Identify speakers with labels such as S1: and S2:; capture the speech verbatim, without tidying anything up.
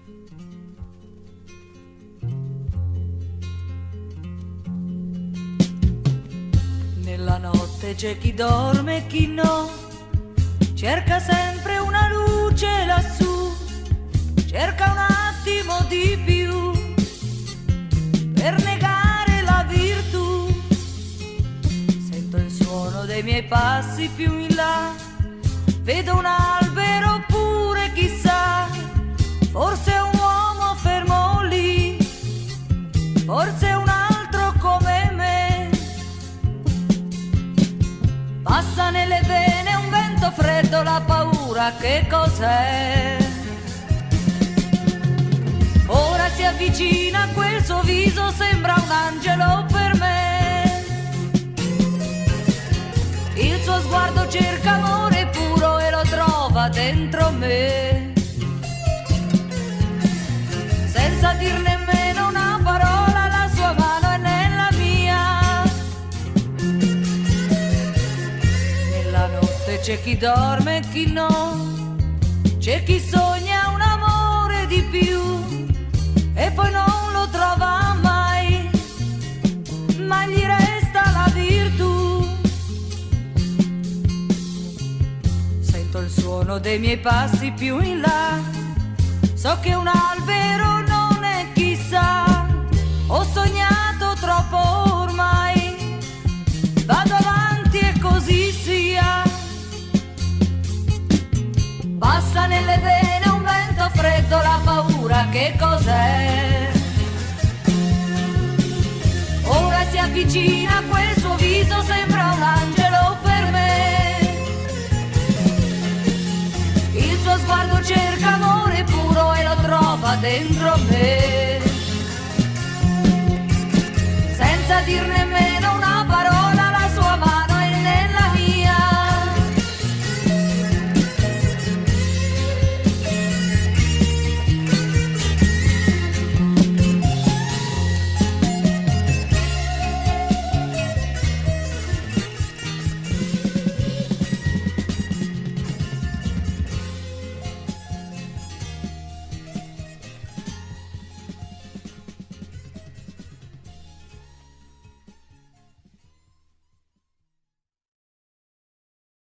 S1: Nella notte c'è chi dorme e chi no, cerca sempre una luce lassù, cerca un attimo di più per negare la virtù. Sento il suono dei miei passi più in là, vedo un albero oppure chissà, forse un uomo fermo lì, forse un altro come me. Passa nelle vene un vento freddo, la paura che cos'è? Ora si avvicina quel suo viso, sembra un angelo per me. Il suo sguardo cerca amore puro e lo trova dentro me. Senza dir nemmeno una parola, la sua mano è nella mia. Nella notte c'è chi dorme e chi no, c'è chi sogna un amore di più e poi non lo trova mai, ma gli resta la virtù. Sento il suono dei miei passi più in là, so che un albero non è chissà, ho sognato troppo ormai, vado avanti e così sia. Passa nelle vene un vento freddo, la paura che cos'è? Ora si avvicina a quel suo viso, sembra un angelo per me. Il suo sguardo cerca amore puro e lo trova dentro me.